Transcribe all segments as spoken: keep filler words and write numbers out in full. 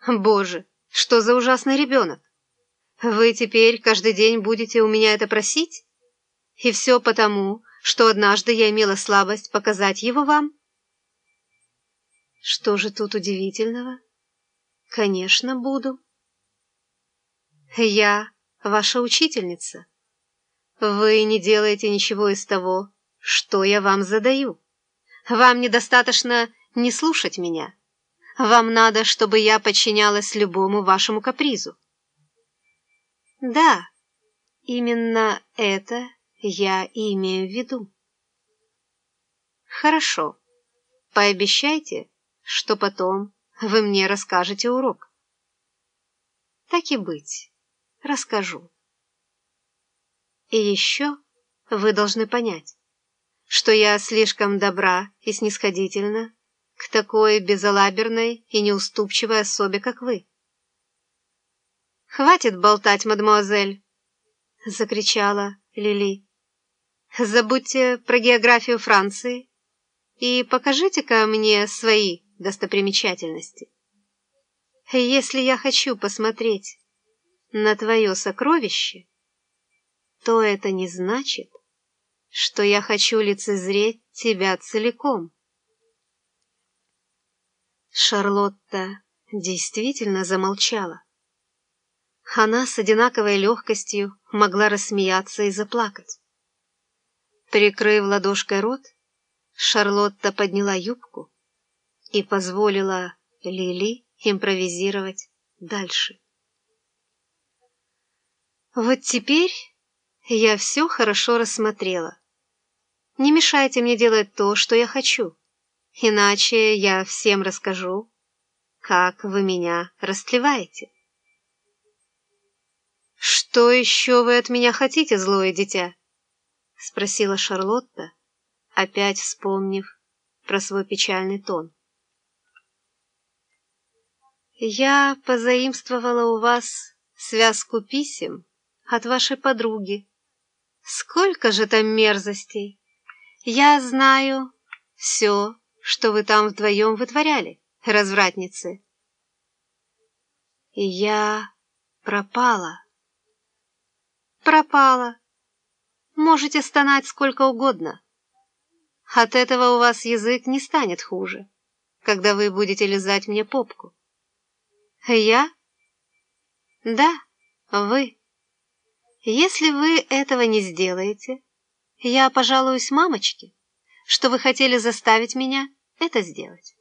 Боже, что за ужасный ребенок! Вы теперь каждый день будете у меня это просить? И все потому, что однажды я имела слабость показать его вам? Что же тут удивительного? Конечно, буду. Я ваша учительница. Вы не делаете ничего из того, что я вам задаю. Вам недостаточно не слушать меня. Вам надо, чтобы я подчинялась любому вашему капризу. Да, именно это я и имею в виду. Хорошо. Пообещайте, что потом вы мне расскажете урок. Так и быть, расскажу. И еще вы должны понять, что я слишком добра и снисходительна к такой безалаберной и неуступчивой особе, как вы. «Хватит болтать, мадемуазель!» — закричала Лили. «Забудьте про географию Франции и покажите-ка мне свои достопримечательности. Если я хочу посмотреть на твое сокровище, то это не значит, что я хочу лицезреть тебя целиком». Шарлотта действительно замолчала. Она с одинаковой легкостью могла рассмеяться и заплакать. Прикрыв ладошкой рот, Шарлотта подняла юбку и позволила Лили импровизировать дальше. «Вот теперь я все хорошо рассмотрела. Не мешайте мне делать то, что я хочу, иначе я всем расскажу, как вы меня растлеваете». «Что еще вы от меня хотите, злое дитя?» — спросила Шарлотта, опять вспомнив про свой печальный тон. «Я позаимствовала у вас связку писем от вашей подруги. Сколько же там мерзостей! Я знаю все, что вы там вдвоем вытворяли, развратницы. И я пропала. Пропала. Можете стонать сколько угодно. От этого у вас язык не станет хуже, когда вы будете лизать мне попку. Я? Да, вы. Если вы этого не сделаете, я пожалуюсь мамочке, что вы хотели заставить меня это сделать.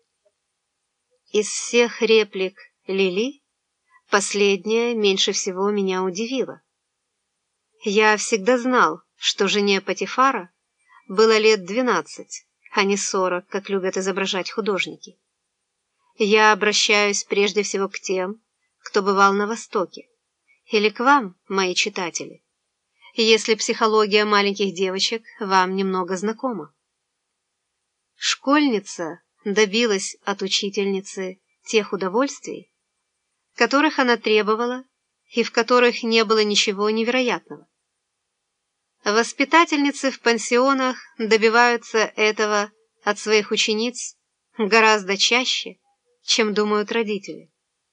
Из всех реплик Лили последняя меньше всего меня удивила. Я всегда знал, что жене Патифара было лет двенадцать, а не сорок, как любят изображать художники. Я обращаюсь прежде всего к тем, кто бывал на Востоке, или к вам, мои читатели, если психология маленьких девочек вам немного знакома. Школьница добилась от учительницы тех удовольствий, которых она требовала и в которых не было ничего невероятного. Воспитательницы в пансионах добиваются этого от своих учениц гораздо чаще, чем думают родители.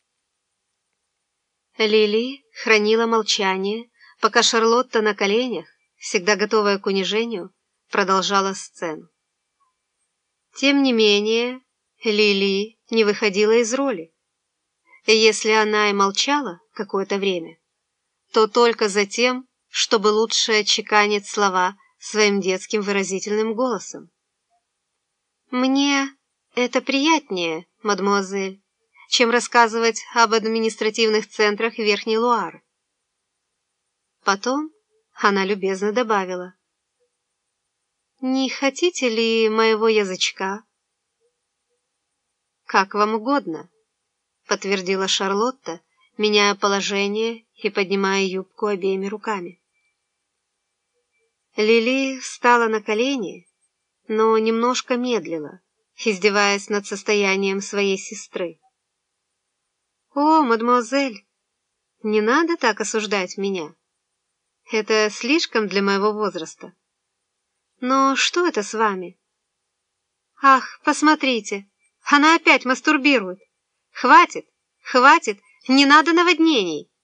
Лили хранила молчание, пока Шарлотта на коленях, всегда готовая к унижению, продолжала сцену. Тем не менее, Лили не выходила из роли. Если она и молчала какое-то время, то только за тем, чтобы лучше отчеканить слова своим детским выразительным голосом. «Мне это приятнее, мадемуазель, чем рассказывать об административных центрах Верхней Луары». Потом она любезно добавила: «Не хотите ли моего язычка?» «Как вам угодно», — подтвердила Шарлотта, меняя положение и поднимая юбку обеими руками. Лили встала на колени, но немножко медлила, издеваясь над состоянием своей сестры. «О, мадемуазель, не надо так осуждать меня. Это слишком для моего возраста. Но что это с вами? Ах, посмотрите, она опять мастурбирует. Хватит, Хватит, не надо наводнений.